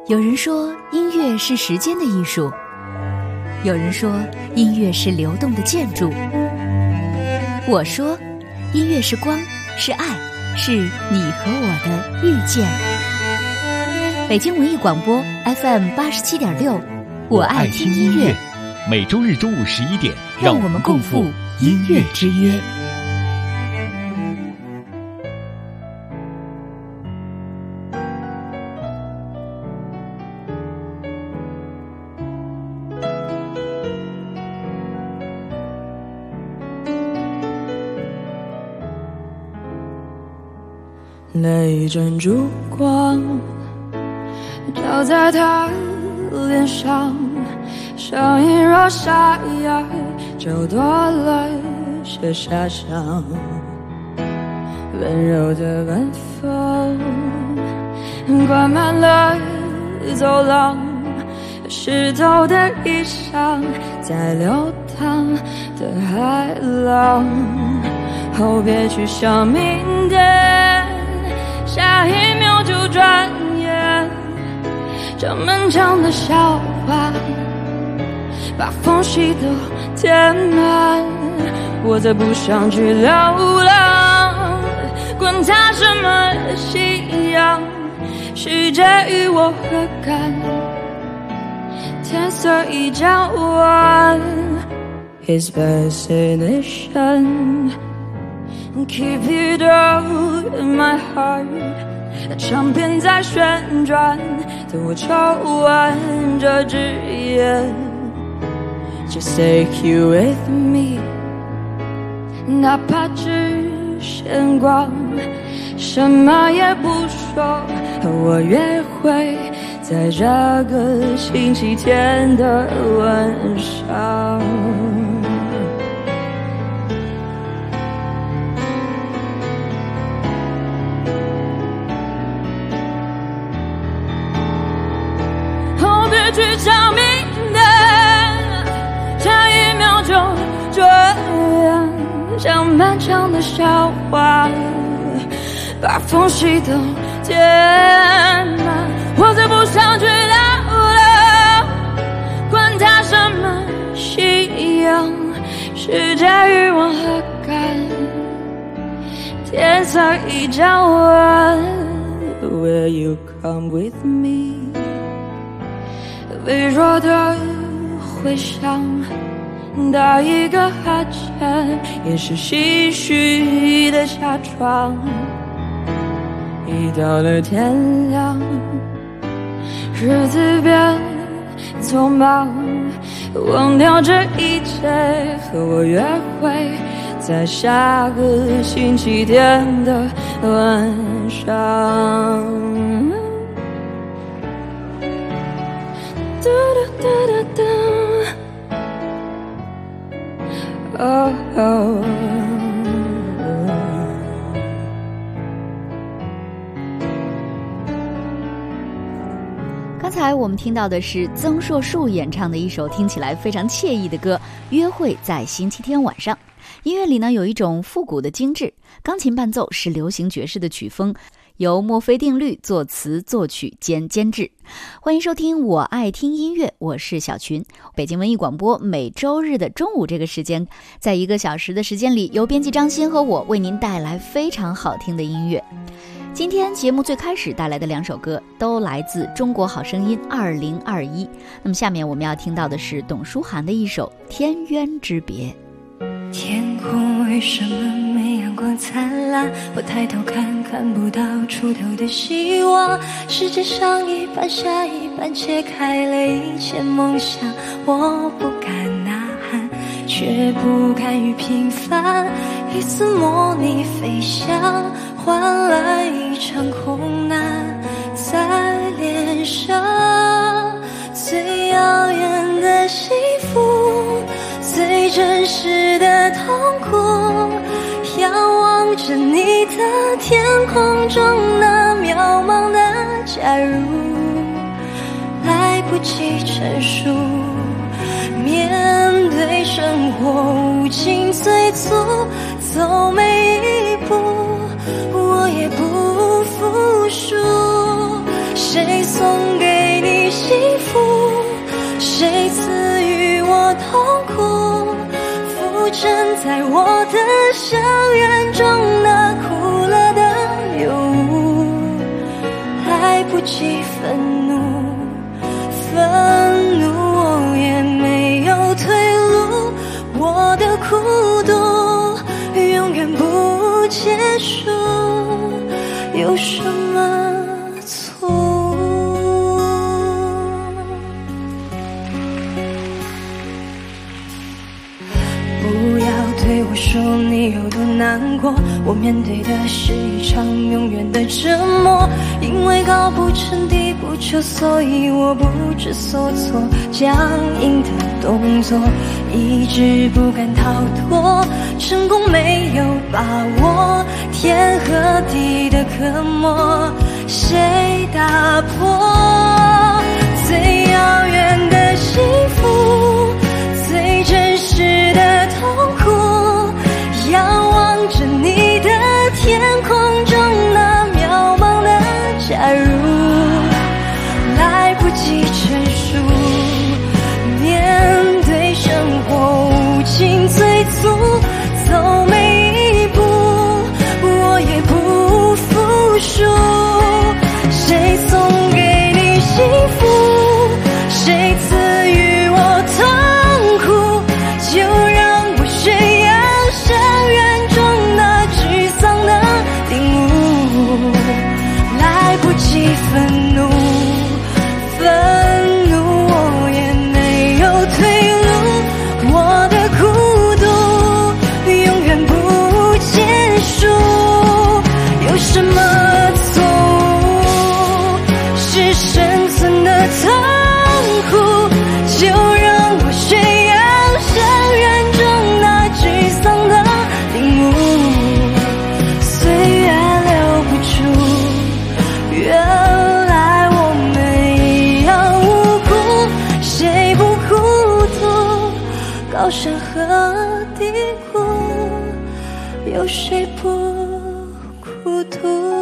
有人说音乐是时间的艺术，有人说音乐是流动的建筑。我说音乐是光，是爱，是你和我的遇见。北京文艺广播 FM87.6，我爱听音乐。 每周日中午11点， 让我们共赴音乐之约。 泪珍珠光照在他脸上，声音若沙哑，就多了些遐想。温柔的晚风灌满了走廊，湿透的衣裳在流淌的海浪。哦，别去想明天，下一秒就转眼，这漫长的笑话把缝隙都填满。我再不想去流浪，管它什么夕阳，世界与我何干？天色已将晚 His fascination Keep it all in my heart， 唱片在旋转，等我抽完这支烟。Just take you with me， 哪怕只闲逛，什么也不说，和我约会在这个星期天的晚上。去找明天，下一秒就这样，像漫长的笑话把缝隙都填满。我再不想去流浪，管它什么夕阳，世界与我何干？天色已将晚 Will you come with me，微弱的回响，打一个哈欠，也是唏嘘的假装。一到了天亮，日子变匆忙，忘掉这一切，和我约会在下个星期天的晚上。Oh, oh. 刚才我们听到的是曾硕树演唱的一首听起来非常惬意的歌《约会在星期天晚上》。音乐里呢有一种复古的精致，钢琴伴奏是流行爵士的曲风，由墨菲定律作词作曲兼监制。欢迎收听我爱听音乐，我是小群。北京文艺广播每周日的中午这个时间，在1个小时的时间里，由编辑张欣和我为您带来非常好听的音乐。今天节目最开始带来的2首歌都来自中国好声音2021。那么下面我们要听到的是董书涵的一首《天渊之别》。 天空为什么没阳光灿烂？我抬头看，看不到出头的希望。世界上一半下一半，切开了一切梦想。我不敢呐喊，却不甘于平凡。一次模拟飞翔，换来一场空难。在脸上最耀眼的幸福，最真实的痛苦，仰望着你的天空中那渺茫的假如，来不及陈述，面对生活无尽催促，走每一步我也不服输。谁送给身在我的相缘中，那苦了的有无，来不及愤怒，愤怒我也没有退路，我的孤独永远不结束，有什么错误？不要对我说你有多难过，我面对的是一场永远的折磨，因为高不成低不就，所以我不知所措，僵硬的动作一直不敢逃脱，成功没有把握，天和地的隔膜谁打破？最遥远的幸福，最真实的痛苦，仰望着你的天空中那渺茫的假如，来不及陈述，面对生活无尽催促，走每一步我也不服输，谁送给你幸福，谁赐予我痛苦，就让我宣扬相缘中那沮丧的领悟，来不及愤怒，愤怒我也没有退路，我的孤独永远不结束，有什么错误？是生存的痛苦，就让我宣扬相缘中那沮丧的领悟，岁月留不住，原来我们一样无辜，谁不孤独？高山和低谷，有谁不孤独？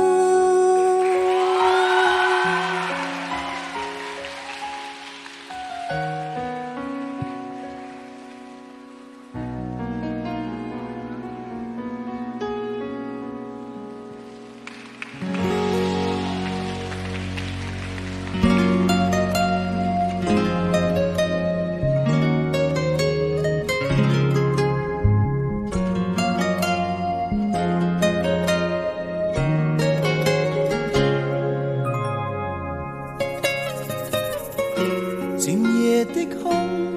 靜夜的空，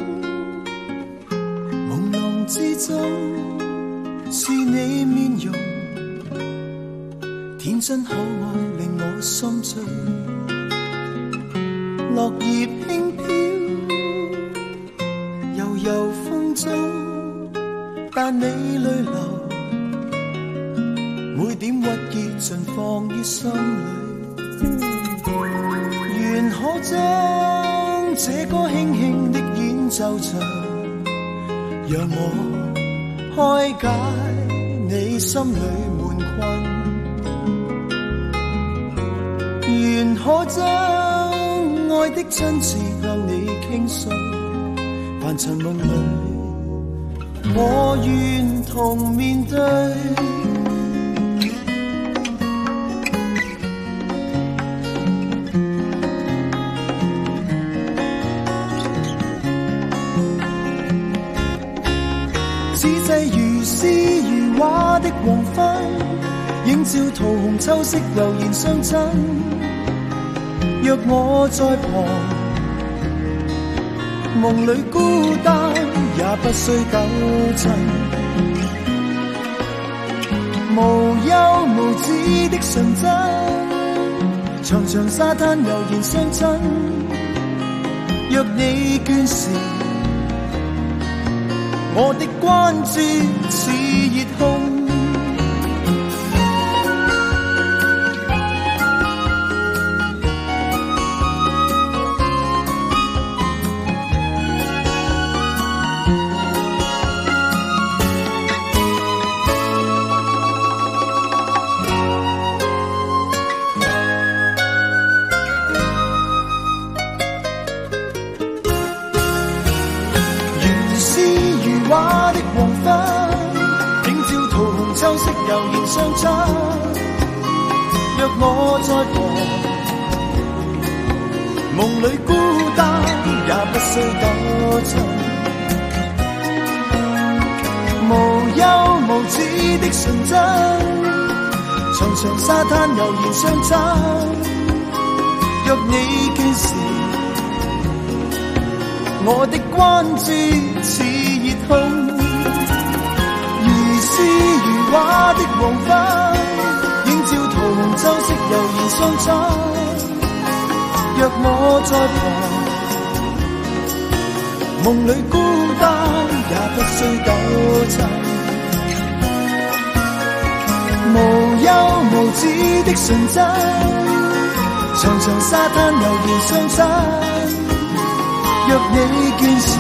朦朧之中是你面容，天真可愛令我心醉，落葉輕飄，悠悠風中，但你淚流，每點鬱結盡放於心裏，願可將這歌輕輕的演奏着，讓我開解你心裏悶困，願可將愛的真摯向你傾訴，凡塵夢裏我願同面對，此際如詩如畫的黃昏，映照桃紅秋色悠然相襯，若我在旁，夢裏孤單也不需糾纏，無憂無止的純真，長長沙灘悠然相親，若你倦時，我的關注似熱烘，如詩如畫的黃昏， 悠然相衬。若我在旁，夢裏孤單也不需糾纏。無憂無止的純真，長長沙灘悠然相襯。若你倦時，我的關注似熱烘，如詩如畫的黃昏，映照桃紅洲色悠然相襯。若我在旁，夢裏孤單也不需糾纏。無憂無止的純真，長長沙灘悠然相襯。若你倦時，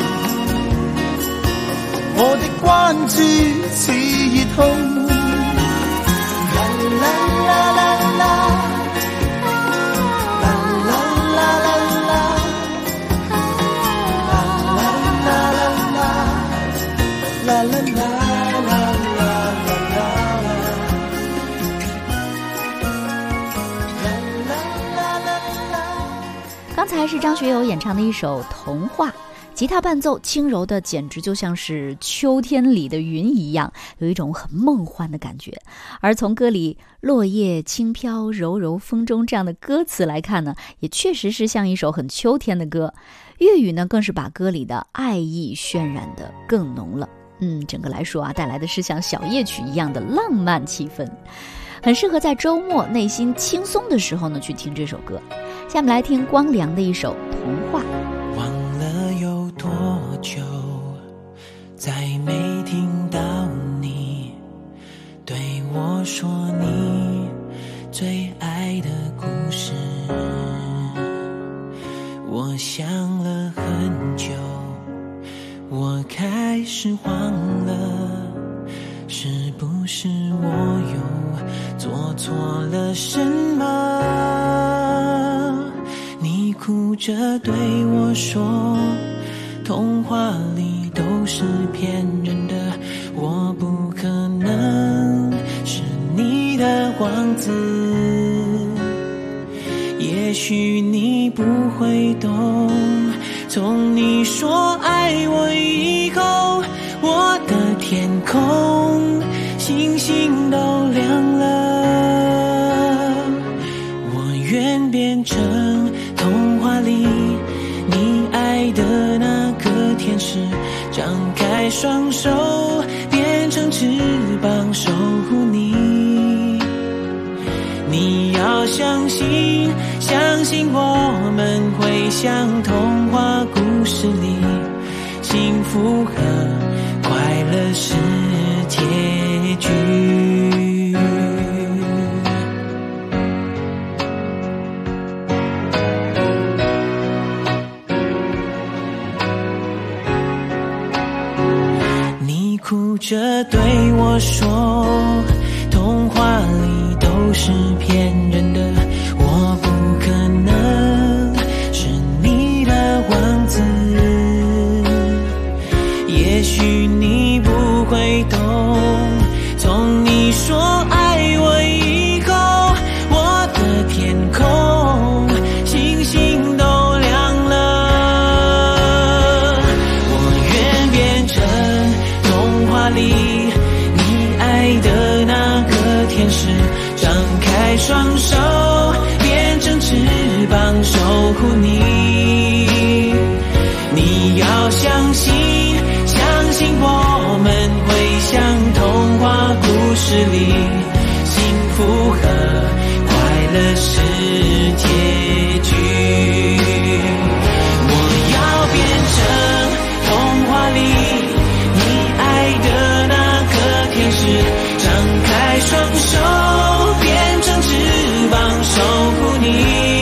我的關注似熱烘。啦啦啦啦啦。 刚才是张学友演唱的一首《童话》，吉他伴奏轻柔的，简直就像是秋天里的云一样，有一种很梦幻的感觉。而从歌里落叶轻飘柔柔风中这样的歌词来看呢，也确实是像一首很秋天的歌。粤语呢，更是把歌里的爱意渲染得更浓了。整个来说啊，带来的是像小夜曲一样的浪漫气氛，很适合在周末内心轻松的时候呢去听这首歌。下面来听光良的一首《童话》。 忘了有多久，再没听到你对我说你最爱的故事。我想了很久，我开始忘了，是不是我又做错了什么？你哭着对我说，童话里都是骗人的，我不可能是你的王子。也许你不会懂，从你说爱我以后，我的天空星星都亮了。我愿变成童话里你爱的那个天使，张开双手变成翅膀守护你。你要相信，相信我们会像童话故事里，幸福和快乐是结局。你哭着对我说，童话里都是骗人的，我不可能是你的王子。也许你不会懂，从你说爱我以后，我的天空星星都亮了。我愿变成童话里你爱的那个天使，张开双手变成翅膀守护你。你要相信，相信我们会像童话故事里，幸福和快乐是结局。我要变成童话里你爱的那个天使，张开双手变成翅膀守护你。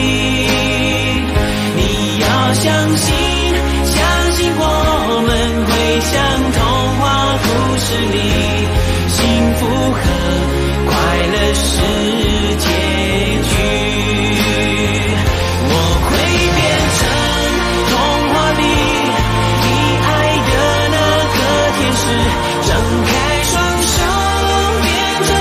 你要相信，相信我们会像童话故事里，幸福和快乐是结局。我会变成童话里你爱的那个天使，张开双手变成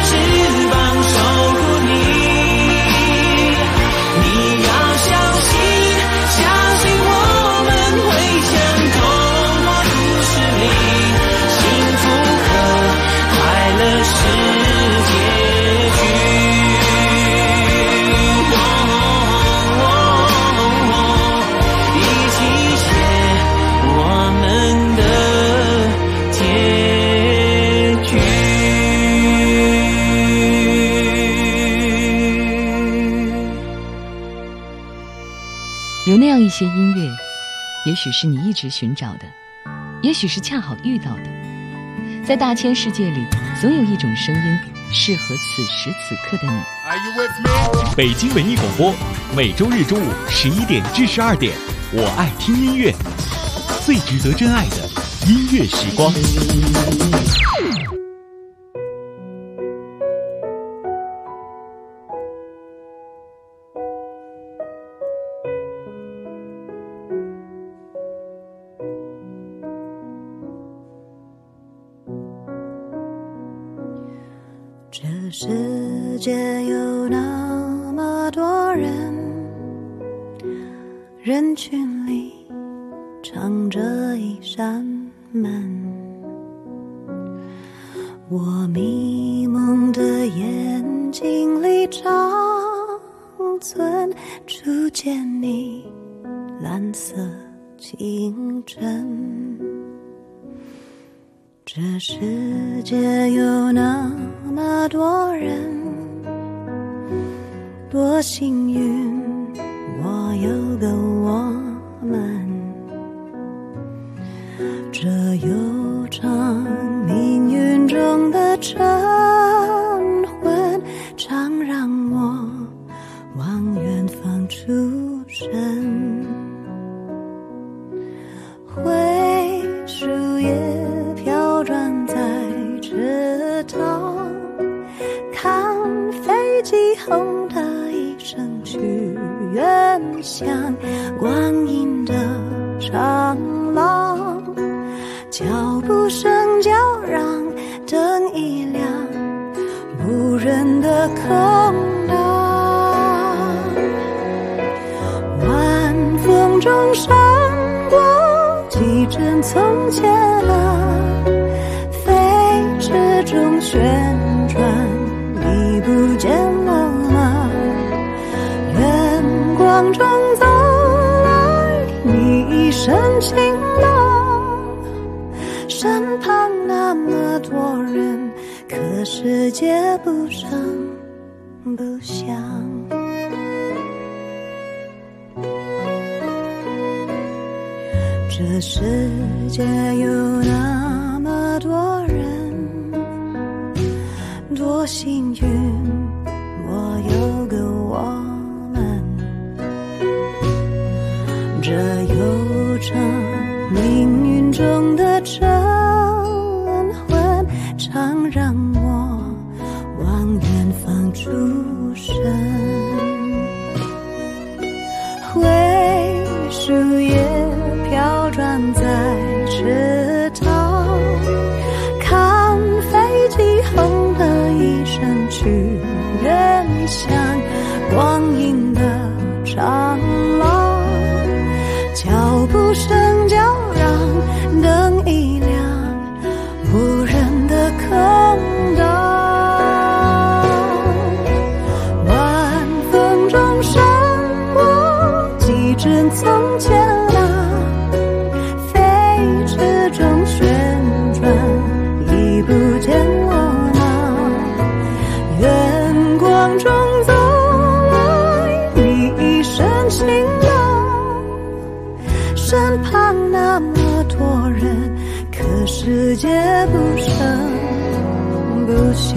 有那样一些音乐，也许是你一直寻找的，也许是恰好遇到的。在大千世界里，总有一种声音适合此时此刻的你。 北京文艺广播，每周日中午11点至12点，我爱听音乐，最值得真爱的音乐时光。 这世界有那么多人，人群里藏着一扇门，我迷蒙的眼睛里长存初见你蓝色清晨。这世界有那么多人，多幸运我有个我们。这悠长命运中的晨昏，常让我往远方出神。灰树叶飘转在池塘，看飞机轰的一声去远乡，光阴的长廊，脚步声叫嚷，灯一亮，无人的空荡，晚风中闪过几帧从前啊，飞驰中旋转，你不见了吗？远光中走来，你一身晴朗，身旁那么多人，可世界不声不响。这世界有那么多人，多幸运我有个我们。这悠长命运中的晨昏，常让我往远方出神。灰树叶飘转在池塘，看飞机轰的一声去远乡，光阴的长廊，脚步声叫嚷，灯一亮，无人的空荡，晚风中闪过几帧从前啊，飞驰中旋转，已不见了吗？远光中走来，你一身晴朗，身旁那么多人，可世界不声不响。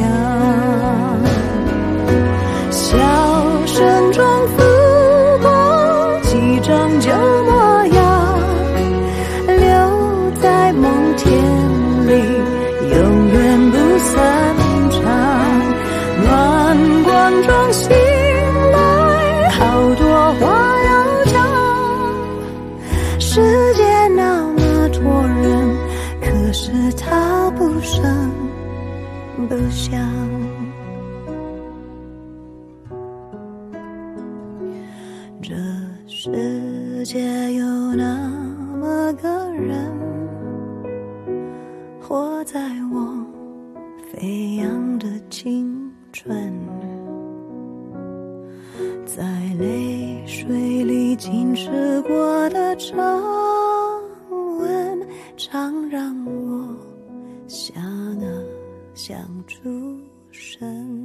笑声中拂过几张旧模样，留在梦田里，永远不散场。暖光中醒来，好多话要讲。世界那么多人，可是他不声不响。这世界有那么个人，活在我飞扬的青春，在泪水里浸湿过的长吻，常让我想啊想出神。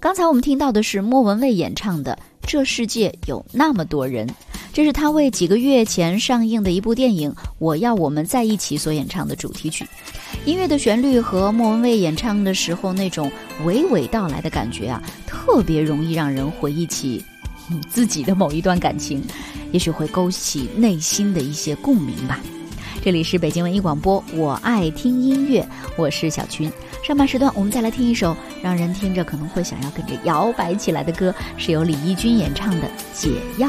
刚才我们听到的是莫文蔚演唱的《这世界有那么多人》，这是她为几个月前上映的一部电影《我要我们在一起》所演唱的主题曲。音乐的旋律和莫文蔚演唱的时候那种娓娓道来的感觉啊，特别容易让人回忆起自己的某一段感情，也许会勾起内心的一些共鸣吧。这里是北京文艺广播，我爱听音乐，我是小群。上半时段我们再来听一首让人听着可能会想要跟着摇摆起来的歌，是由李翊君演唱的《解药》。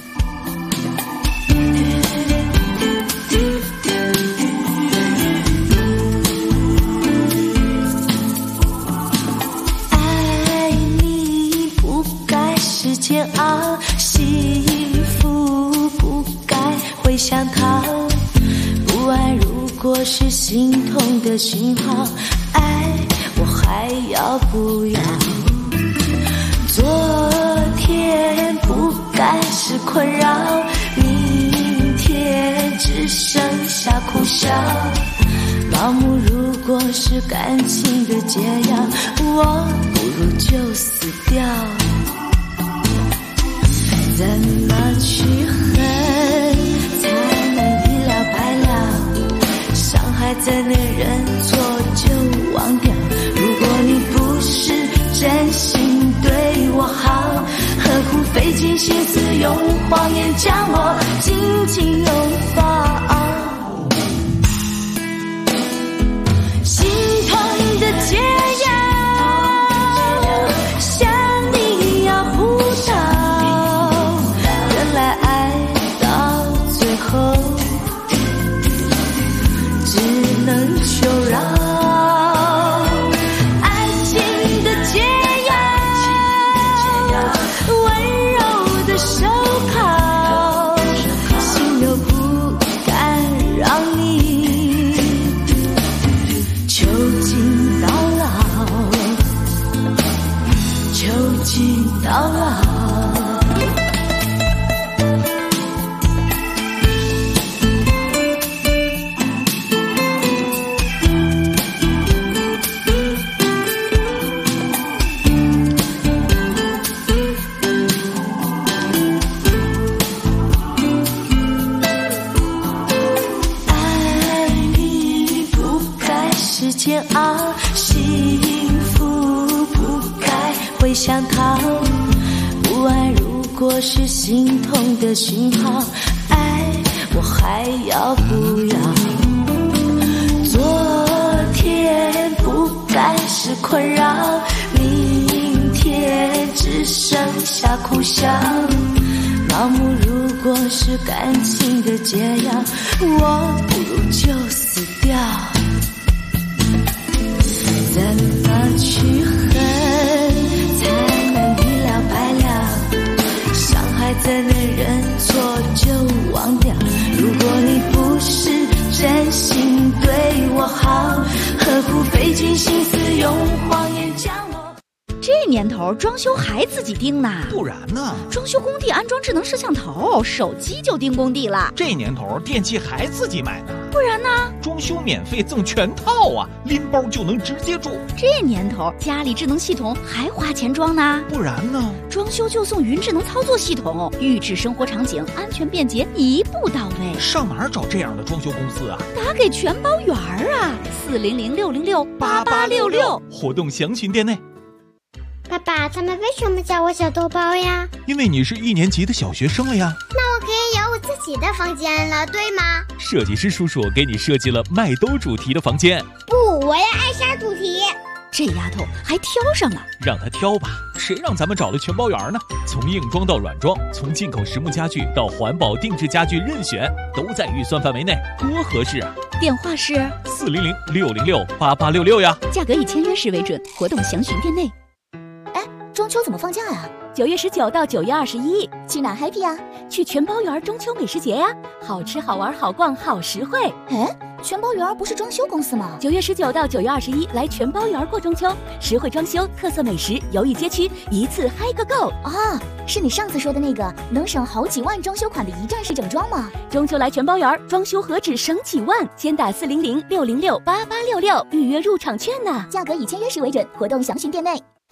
爱你不该是煎熬，幸福不该会想逃，不爱如果是心痛的讯号，爱我还要不要？昨天不该是困扰，明天只剩下苦笑。盲目如果是感情的解药，我不如就死掉。怎么去恨才能一了百了？伤害怎能认错就忘掉？如果你不是真心对我好，何苦费尽心思用谎言将我紧紧拥抱？心痛的解药，向你要护到，原来爱到最后只能求饶。煎熬，幸福不该会想逃，不爱如果是心痛的讯号，爱我还要不要？昨天不该是困扰，明天只剩下苦笑。盲目如果是感情的解药，我不如就死掉。怎么去恨才能一了百了？伤害怎能认错就忘掉？如果你不是真心对我好，何苦费尽心思用谎言将我？ 这年头装修还自己盯呢？ 不然呢？ 装修工地安装智能摄像头，手机就盯工地了。 这年头电器还自己买呢？ 不然呢？ 装修免费赠全套啊，拎包就能直接住。 这年头家里智能系统还花钱装呢？ 不然呢？ 装修就送云智能操作系统，预制生活场景，安全便捷，一步到位。 上哪儿找这样的装修公司啊？ 打给全包园啊，400-606-8866， 活动详询店内。 爸爸，他们为什么叫我小豆包呀？ 因为你是1年级的小学生了呀。 那我可以有我自己的房间了，对吗？ 设计师叔叔给你设计了麦兜主题的房间。 不，我要艾莎主题。 这丫头还挑上了， 让她挑吧，谁让咱们找了全包园呢？从硬装到软装，从进口实木家具到环保定制家具，任选，都在预算范围内，多合适啊！ 电话是 400-606-8866呀， 价格以签约时为准，活动详询店内。 中秋怎么放假呀 ？9月19到9月21， 去哪 happy 啊？ 去全包园中秋美食节呀，好吃好玩好逛好实惠。 哎，全包园不是装修公司吗 ？9月19到9月21来全包园过中秋，实惠装修，特色美食，犹豫街区，一次嗨个够啊！是你上次说的那个能省好几万装修款的一站式整装吗？ 中秋来全包园，装修何止省几万，先打400-606-8866预约入场券呢， 价格以签约时为准，活动详询店内。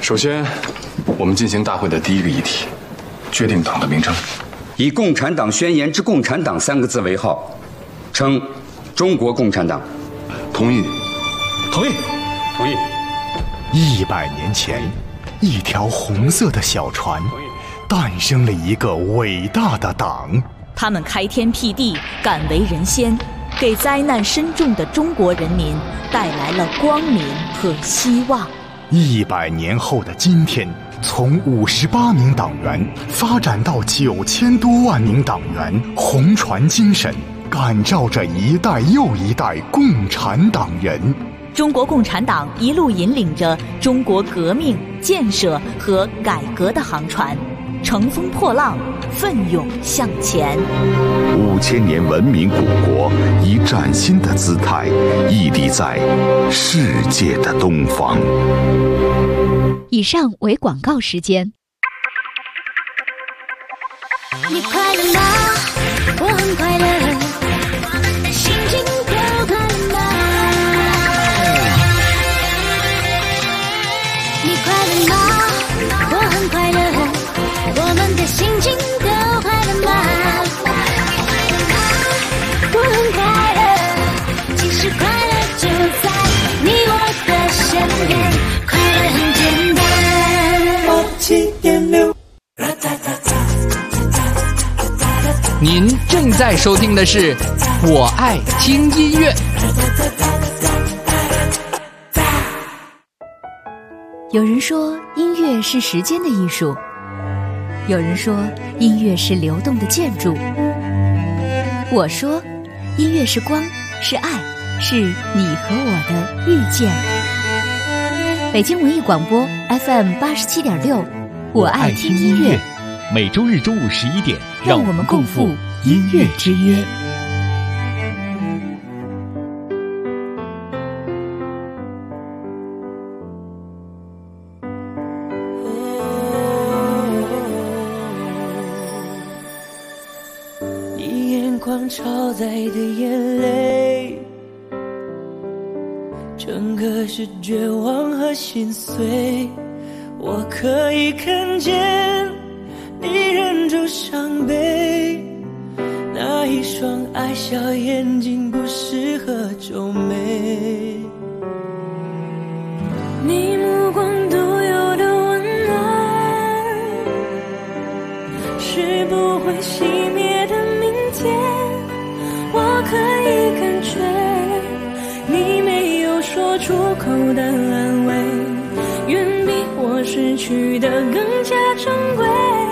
首先，我们进行大会的第一个议题，决定党的名称， 以《共产党宣言》之“共产党”3个字为号，称中国共产党。 同意。 同意。 同意。 100年前，一条红色的小船，诞生了一个伟大的党。 他们开天辟地，敢为人先，给灾难深重的中国人民带来了光明和希望。 100年后的今天，从58名党员发展到9000多万名党员，红船精神感召着一代又一代共产党人。 中国共产党一路引领着中国革命、建设和改革的航船，乘风破浪，奋勇向前。 5000年文明古国以崭新的姿态屹立在世界的东方。 以上为广告时间。 你快乐吗？我很快乐，我们的心情都快乐吗？你快乐吗？我很快乐，我们的心情都快乐吗？我很快乐，其实快乐就在你我的身边，快乐很简单。87.6。 您正在收听的是《我爱听音乐》。 有人说音乐是时间的艺术，有人说音乐是流动的建筑，我说音乐是光，是爱，是你和我的遇见。北京文艺广播 FM 87.6，我爱听音乐。 每周日中午11点， 让我们共赴音乐之约。 你眼眶超载的眼泪，整个是绝望和心碎。我可以看见你忍住伤悲，那一双爱笑眼睛不适合皱眉。你目光独有的温暖，是不会熄灭的明天。我可以感觉你没有说出口的安慰，远比我失去的更加珍贵。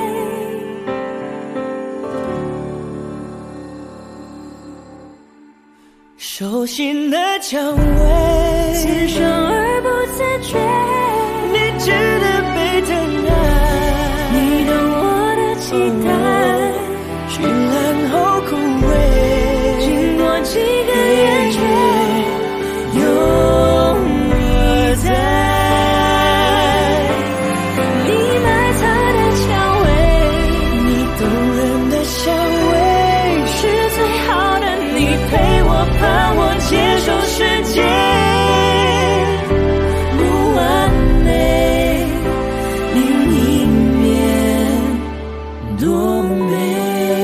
手心的蔷薇，刺伤而不自觉，你值得被疼爱。你懂我的期待，绚烂后枯萎，经过几个夜却永而在。你埋藏的蔷薇，你动人的香味，是最好的你陪我盼我接受世界不完美，另一面多美。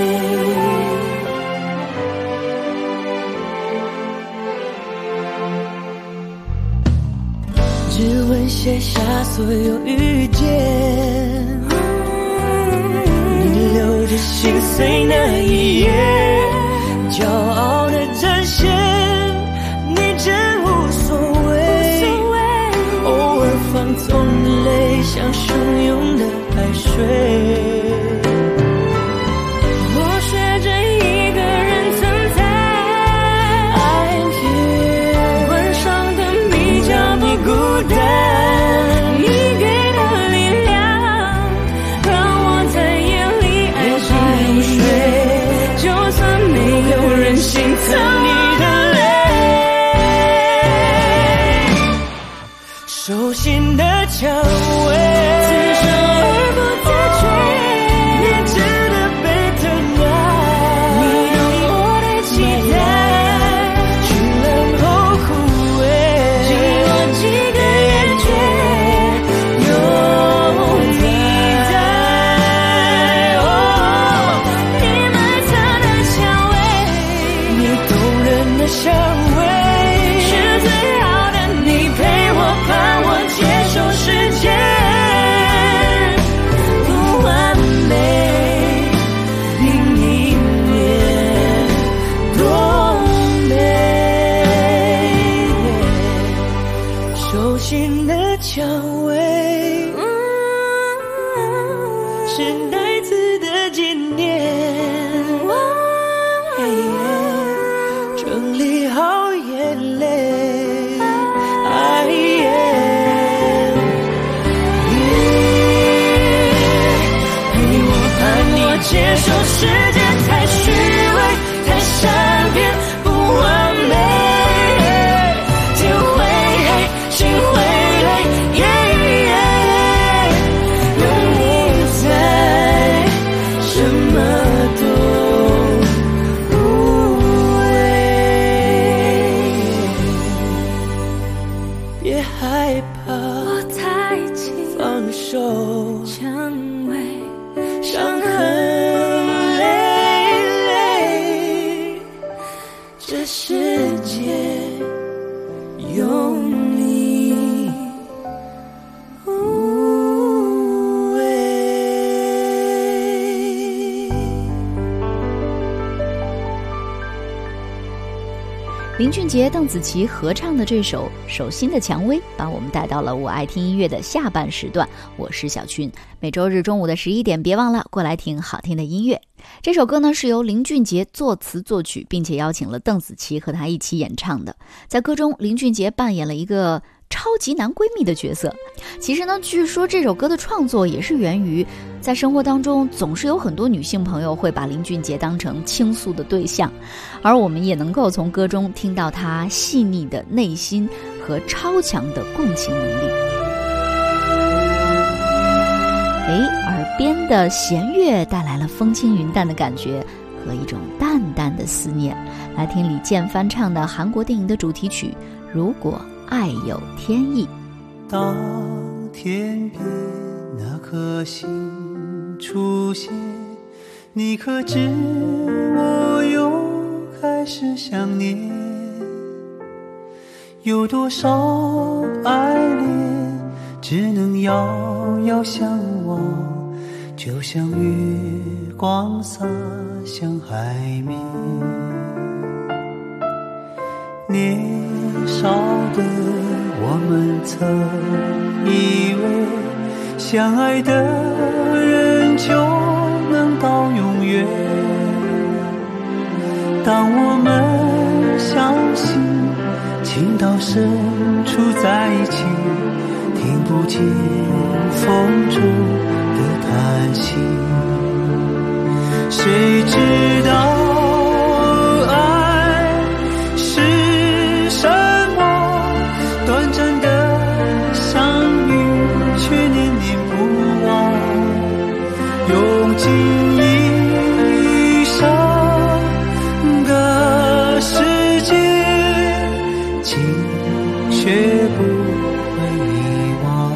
指纹写下所有遇见，你留着心碎那一页，骄傲的展现，你真无所谓，偶尔放纵的泪像汹涌的海水。我学着一个人存在 I'm here， 关上灯比较不孤单，你给的力量让我在夜里爱上入睡，就算没有人心疼你的泪。手心的蔷薇，刺伤而不自觉，你值得被疼爱。你懂我的期待，绚烂后枯萎，经过几个夜却永心的蔷薇，是来自的纪念。整理好眼泪，陪我伴你接受世界太虚伪，太善变，不完美。天会黑，心会累，有你在，什么都无畏。别害怕，我太近，放手，蔷薇，伤痕累累，这世界有你无畏。 林俊杰、邓紫棋合唱的这首《手心的蔷薇》，把我们带到了我爱听音乐的下半时段。我是小群，每周日中午的11点，别忘了过来听好听的音乐。这首歌呢是由林俊杰作词作曲，并且邀请了邓紫棋和他一起演唱的。在歌中，林俊杰扮演了一个超级男闺蜜的角色。其实呢，据说这首歌的创作也是源于在生活当中总是有很多女性朋友会把林俊杰当成倾诉的对象，而我们也能够从歌中听到他细腻的内心和超强的共情能力。耳边的弦乐带来了风轻云淡的感觉和一种淡淡的思念。来听李健翻唱的韩国电影的主题曲《如果爱有天意》。 当天边那颗星出现，你可知我又开始想念？有多少爱恋只能遥遥相望，就像月光洒向海面。年少的我们曾以为相爱的人就能到永远，当我们相信情到深处在一起，听不见风中的叹息。谁知道爱是什么？短暂的相遇却念念不忘，用尽一生的时间，情却不会遗忘。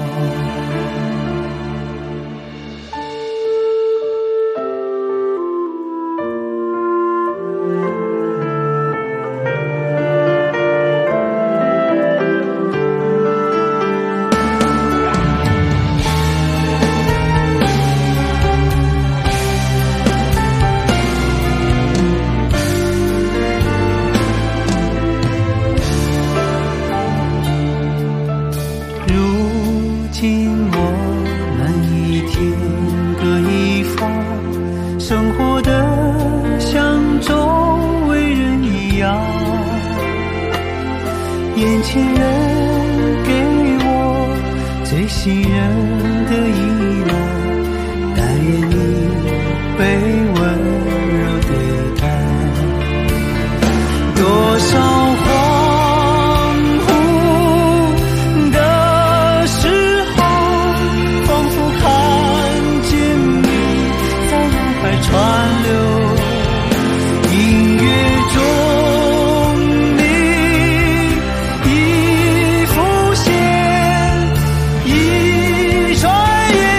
生活的像周围人一样，眼前人给我最信任的依赖，但愿你被温柔对待。多少恍惚的时候，仿佛看见你在脑海川流，音乐中你已浮现，一转眼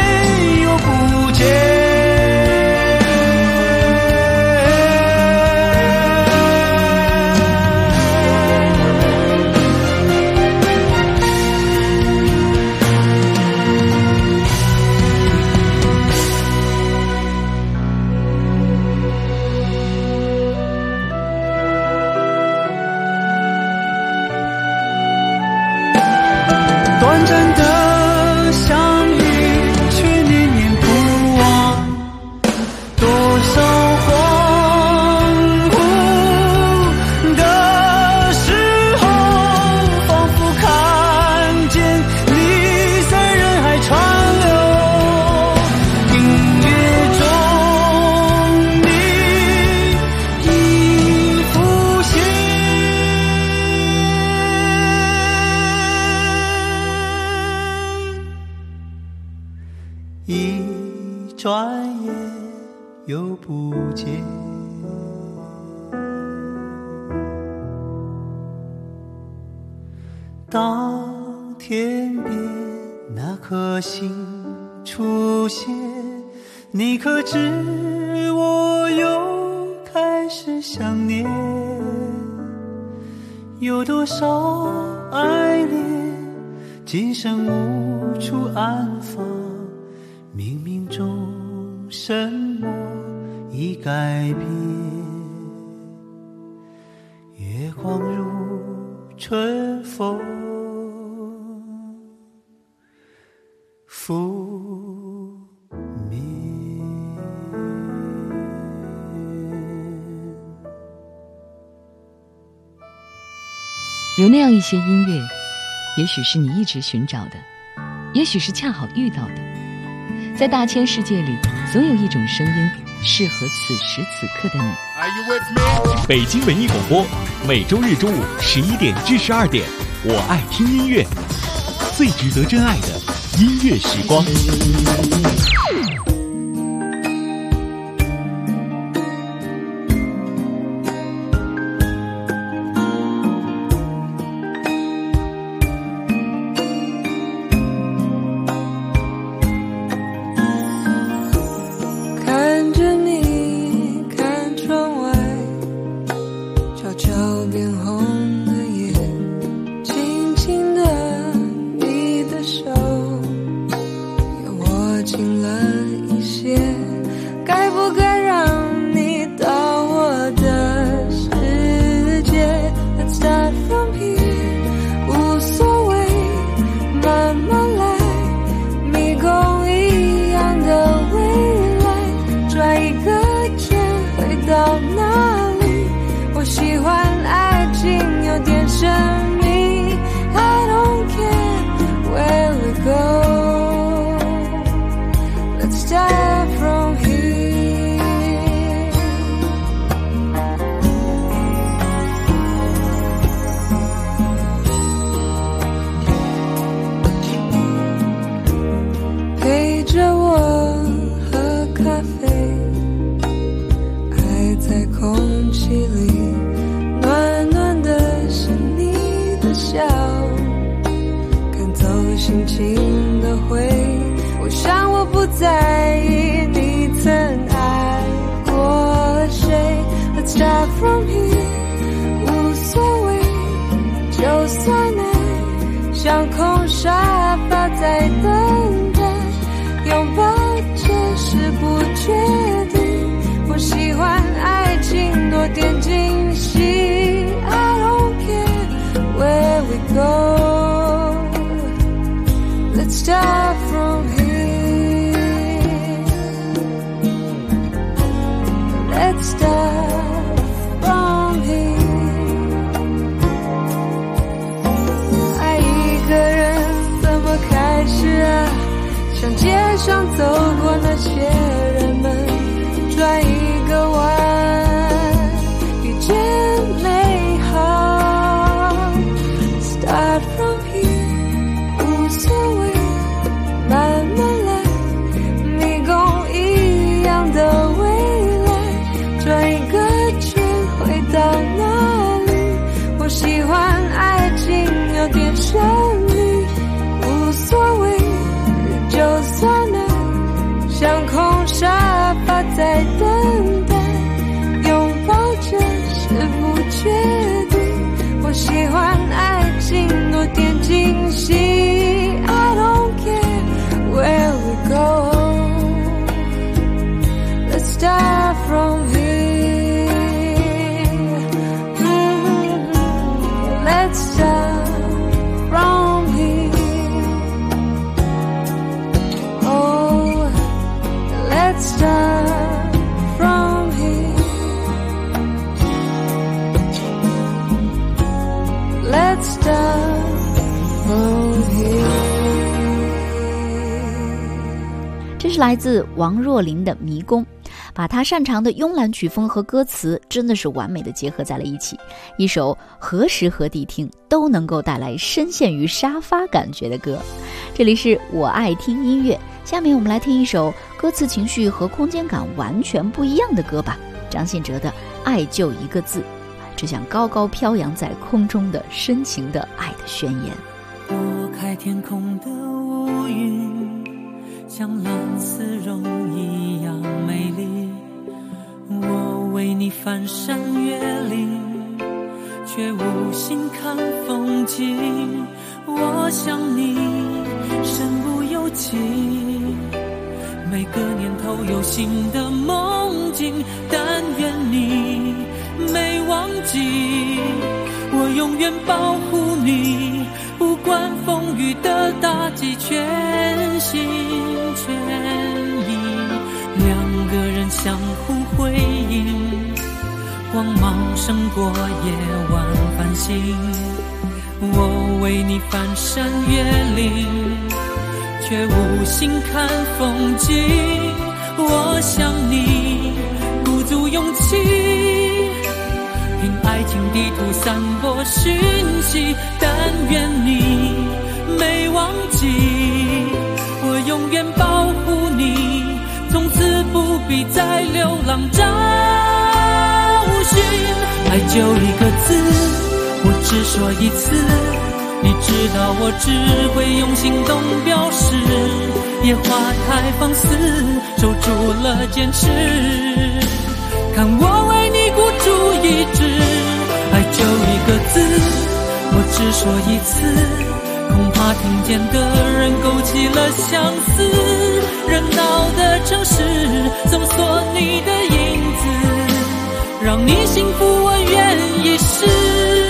一转眼又不见。当天边那颗星出现，你可知我又开始想念？有多少爱恋今生无处安放，冥冥中什么已改变？月光如春风拂面。 有那样一些音乐，也许是你一直寻找的，也许是恰好遇到的。在大千世界里，总有一种声音适合此时此刻的你。 北京文艺广播，每周日中午11点至12点，我爱听音乐，最值得真爱的音乐时光。 看着你看窗外，悄悄变红的眼，轻轻的你的手又握紧了一些，该不该让你到我的世界？ Let's start from here， 无所谓，慢慢来，迷宫一样的未来，转一个圈回到哪里？我喜欢爱情有点神秘， I don't care where we go， Let's start from here。 陪着我喝咖啡，爱在空气里，暖暖的是你的笑，赶走心情的灰。我想我不在意你曾爱过谁。 Let's start from here， 无所谓，就算爱像空沙发在等待，拥抱这是不确定。我喜欢爱情多点惊喜， I don't care where we go， Let's start from here， Let's start from here。 爱一个人怎么开始啊？像街上走过那些人们，转一个弯，遇见美好。 Start from here， 无所谓，慢慢来，迷宫一样的未来，转一个圈回到哪里？我喜欢爱情有点神秘，无所谓，就算爱像空沙发在等待，拥抱着是不确定。我喜欢爱情多点惊喜， I don't care where we go， Let's start from here， Let's start from here， oh Let's start from here， Let's start from here。 这是来自王若琳的《迷宫》，把她擅长的慵懒曲风和歌词真的是完美的结合在了一起，一首何时何地听都能够带来深陷于沙发感觉的歌。这里是我爱听音乐， 下面我们来听一首歌词情绪和空间感完全不一样的歌吧，张信哲的《爱就一个字》，只想高高飘扬在空中的深情的爱的宣言。 拨开天空的乌云，像蓝丝绒一样美丽，我为你翻山越岭，却无心看风景。我想你身不由己，每个年头有新的梦境，但愿你没忘记，我永远保护你，不管风雨的打击，全心全意。两个人相互辉映，光芒胜过夜晚繁星。我为你翻山越岭，却无心看风景。我想你鼓足勇气，凭爱情地图散播讯息，但愿你没忘记，我永远保护你，从此不必再流浪找寻。爱就一个字，我只说一次，你知道我只会用行动表示，野花太放肆，守住了坚持，看我为你孤注一掷。爱就一个字，我只说一次，恐怕听见的人勾起了相思，热闹的城市搜索你的影子，让你幸福我愿一试。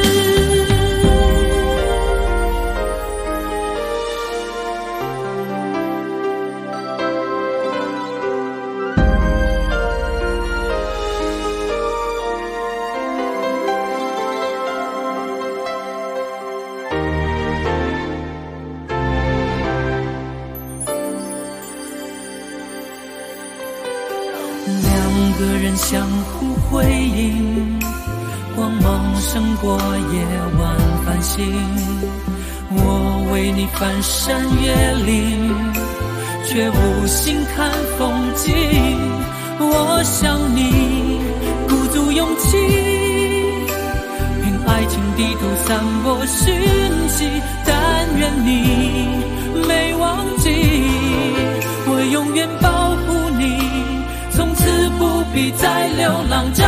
两个人相互辉映，光芒胜过夜晚繁星。我为你翻山越岭，却无心看风景。我想你鼓足勇气，凭爱情地图散播讯息，但愿你没忘记，我永远保护你，从此不必再流浪找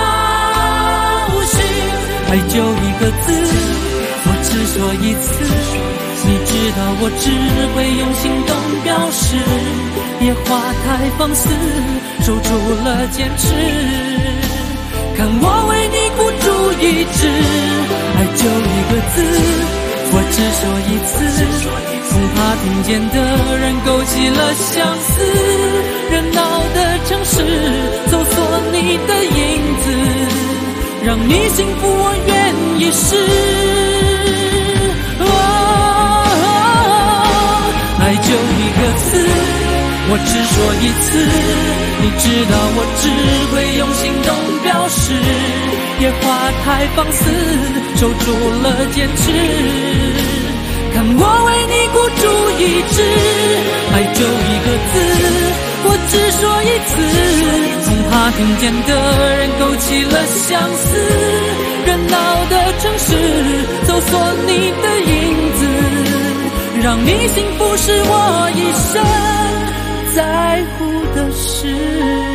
寻。爱就一个字，我只说一次，你知道我只会用行动表示，野花太放肆，守住了坚持，看我为你孤注一掷。爱就一个字，我只说一次，恐怕听见的人勾起了相思，热闹的城市搜索你的影子，让你幸福我愿意试。爱就一个字，我只说一次，你知道我只会用行动表示，野花太放肆，守住了坚持，看我为你孤注一掷。爱就一个字，我只说一次，恐怕听见的人勾起了相思，热闹的城市搜索你的影子，让你幸福是我一生在乎的事。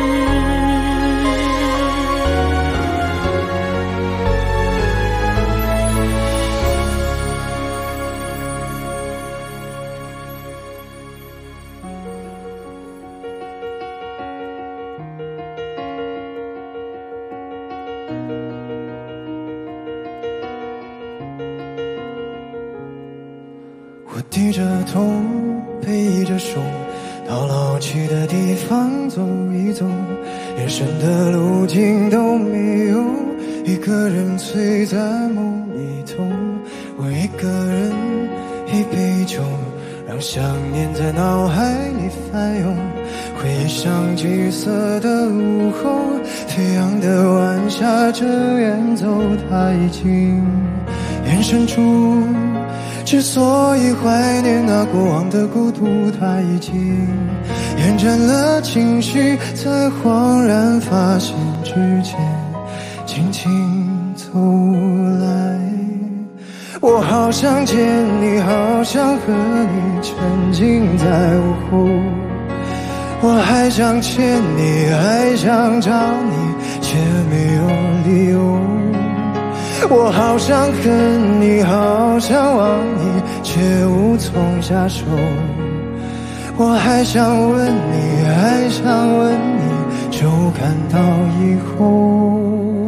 我低着头，背着手，到老去的地方走一走，人生的路径都没有一个人醉在梦里头。我一个人一杯酒，让想念在脑海里翻涌，回忆像橘色的午后，飞扬的晚霞正远走，它已经延伸出之所以怀念那过往的孤独，它已经延展了情绪，才恍然发现之间轻轻走来。我好想见你，好想和你沉浸在午后，我还想牵你，还想找你，却没有理由。我好想恨你，好想忘你，却无从下手。我还想问你，还想问你，就看到以后。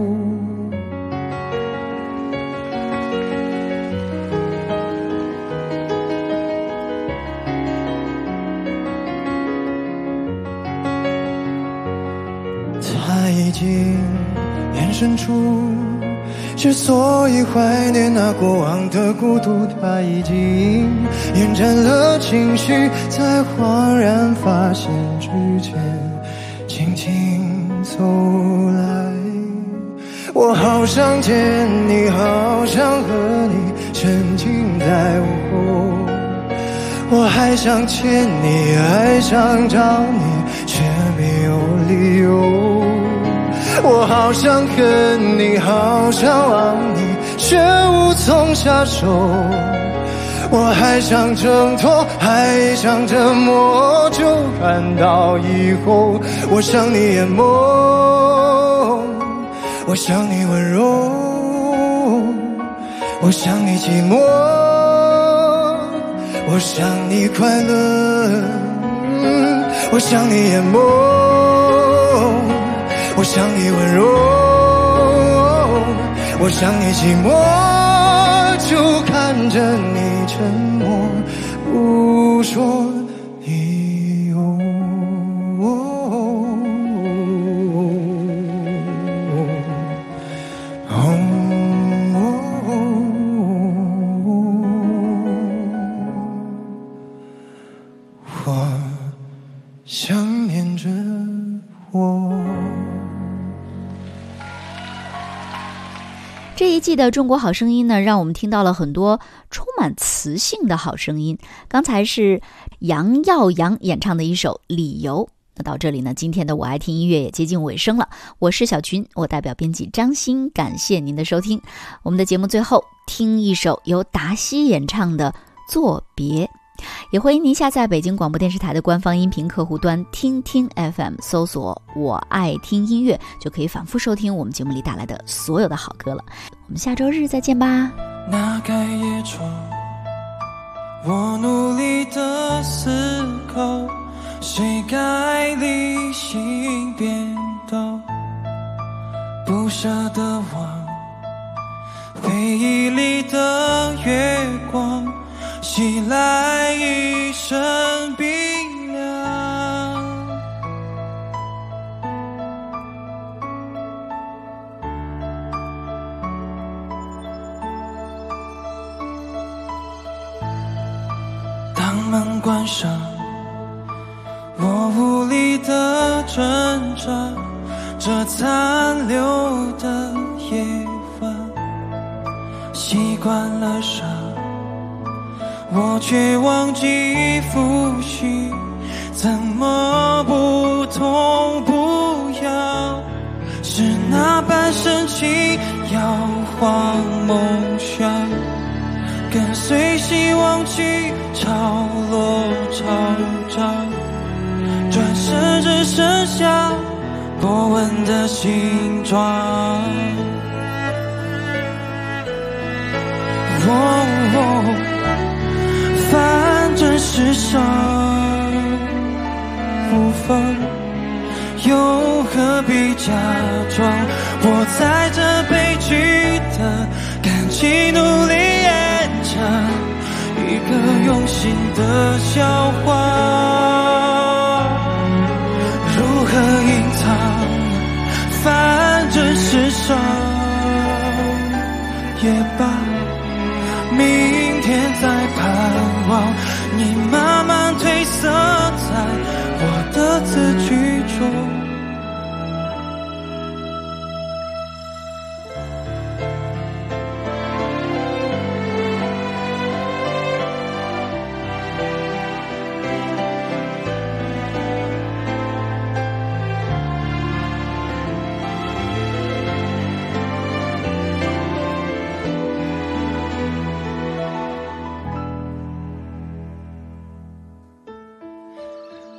他已经延伸出，之所以怀念那过往的孤独，它已经延展了情绪，才恍然发现之间轻轻走来。我好想见你，好想和你沉浸在午后，我还想牵你，还想找你，却没有理由。我好想恨你，好想忘你，却无从下手。我还想挣脱，还想折磨，就看到以后。我想你眼眸，我想你温柔，我想你寂寞，我想你快乐，我想你眼眸，我想你温柔，我想你寂寞，就看着你沉默，不说理由。我想念着我。 这一季的中国好声音呢，让我们听到了很多充满磁性的好声音。刚才是杨耀阳演唱的一首《理由》。那到这里呢，今天的我爱听音乐也接近尾声了。我是小群，我代表编辑张欣，感谢您的收听。我们的节目最后听一首由达希演唱的《作别》。也欢迎您下载北京广播电视台的官方音频客户端听听 FM， 搜索我爱听音乐，就可以反复收听我们节目里带来的所有的好歌了。我们下周日再见吧。 那该野种，我努力的思考，谁该理性变道，不舍得忘回忆里的月光，袭来一身冰凉。当门关上，我无力的挣扎，这残留的夜晚，习惯了伤，我却忘记复习，怎么不痛不痒，是那般深情摇晃梦想，跟随希望去潮落潮涨，转身只剩下波纹的形状。反正世上无妨，又何必假装？我在这悲剧的感情努力演唱一个用心的笑话，如何隐藏？反正世上也罢，明天再盼望，你慢慢褪色在我的字句中。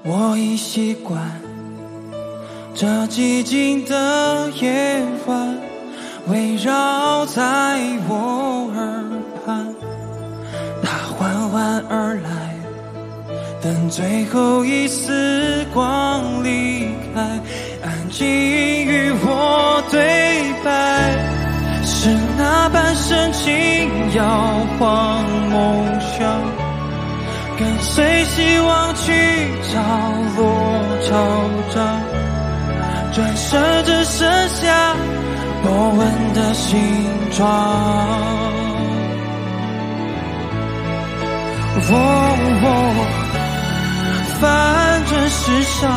我已习惯这寂静的夜晚，围绕在我耳畔，它缓缓而来，等最后一丝光离开，安静与我对白，是那般深情摇晃梦想，跟随希望去着落潮涨，转身只剩下波纹的形状。反正世上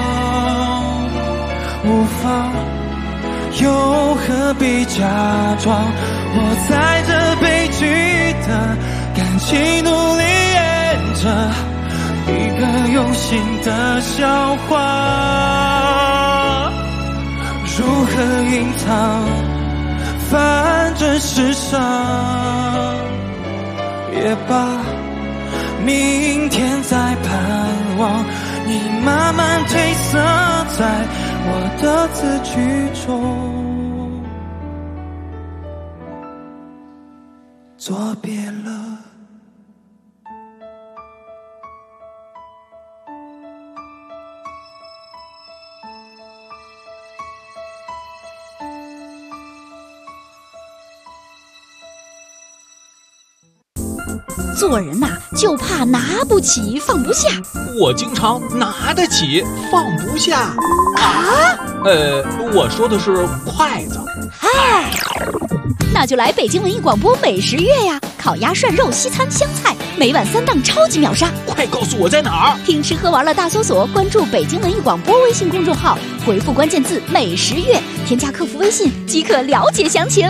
无妨，又何必假装？我在这悲剧的感情努力演着一个用心的笑话，如何隐藏？反正世上也罢，明天再盼望，你慢慢褪色在我的字句中，作别了。 做人呐，就怕拿不起放不下。 我经常拿得起放不下啊。 我说的是筷子。 嗨，那就来北京文艺广播美食月呀！烤鸭、涮肉、西餐、湘菜，每晚3档超级秒杀。 快告诉我在哪儿！ 听吃喝玩乐大搜索，关注北京文艺广播微信公众号，回复关键字“美食月”，添加客服微信即可了解详情。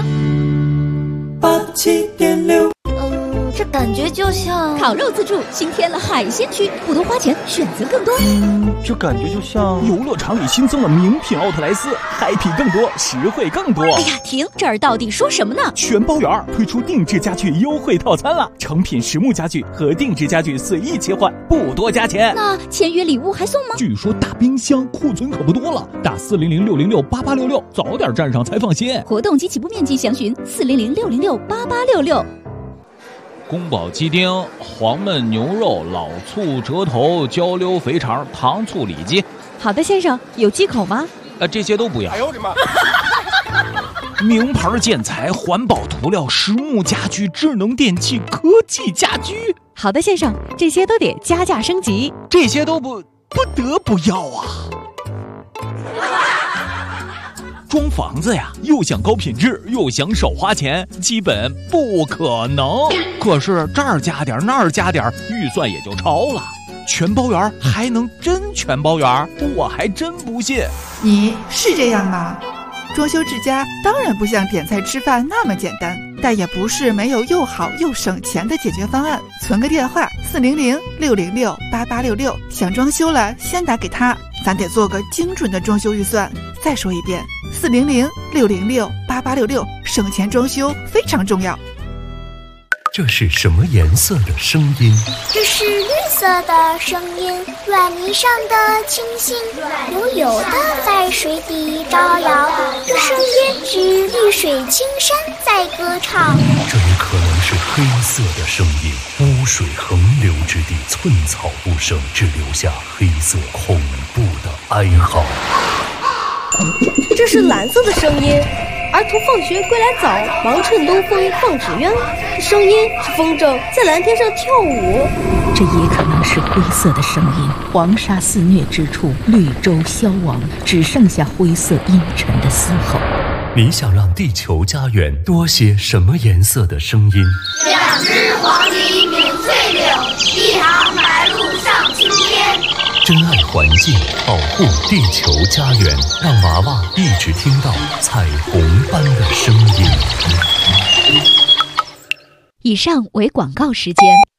87.6。 这感觉就像烤肉自助新添了海鲜区，不多花钱，选择更多。 这感觉就像游乐场里新增了名品奥特莱斯，happy更多，实惠更多。 哎呀，停！这儿到底说什么呢？ 全包圆推出定制家具优惠套餐了，成品实木家具和定制家具随意切换，不多加钱。 那签约礼物还送吗？ 据说大冰箱库存可不多了，打400-606-8866，早点站上才放心。 活动及起步面积详询400-606-8866。 宫保鸡丁、黄焖牛肉、老醋折头、焦溜肥肠、糖醋里脊。 好的，先生，有忌口吗？ 这些都不要。 哎呦我的妈！ 名牌建材、环保涂料、实木家居、智能电器、科技家居。 好的，先生，这些都得加价升级。 这些都不得不要啊！装房子呀，又想高品质，又想少花钱，基本不可能。可是这儿加点，那儿加点，预算也就超了。全包圆还能真全包圆？我还真不信。 你是这样吗？装修之家当然不像点菜吃饭那么简单，但也不是没有又好又省钱的解决方案。存个电话400-606-8866，想装修了先打给他，咱得做个精准的装修预算。再说一遍，400-606-8866，省钱装修非常重要。 这是什么颜色的声音？ 这是绿色的声音，软泥上的星星悠悠的在水底招摇，这声音是绿水青山在歌唱。 这也可能是黑色的声音，污水横流之地，寸草不生，只留下黑色恐怖的哀嚎。 这是蓝色的声音，儿童放学归来早，忙趁东风放纸鸢。声音是风筝在蓝天上跳舞。 这也可能是灰色的声音，黄沙肆虐之处，绿洲消亡，只剩下灰色阴沉的嘶吼。 你想让地球家园多些什么颜色的声音 ？2只黄鹂鸣翠柳，1行白鹭上青天。 珍爱环境，保护地球家园，让娃娃一直听到彩虹般的声音。 以上为广告时间。